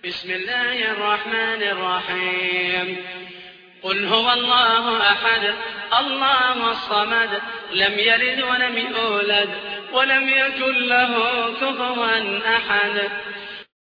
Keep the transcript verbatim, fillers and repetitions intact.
بسم الله الرحمن الرحيم قل هو الله أحد الله الصمد لم يلد ولم يولد ولم يكن له كفوا أحد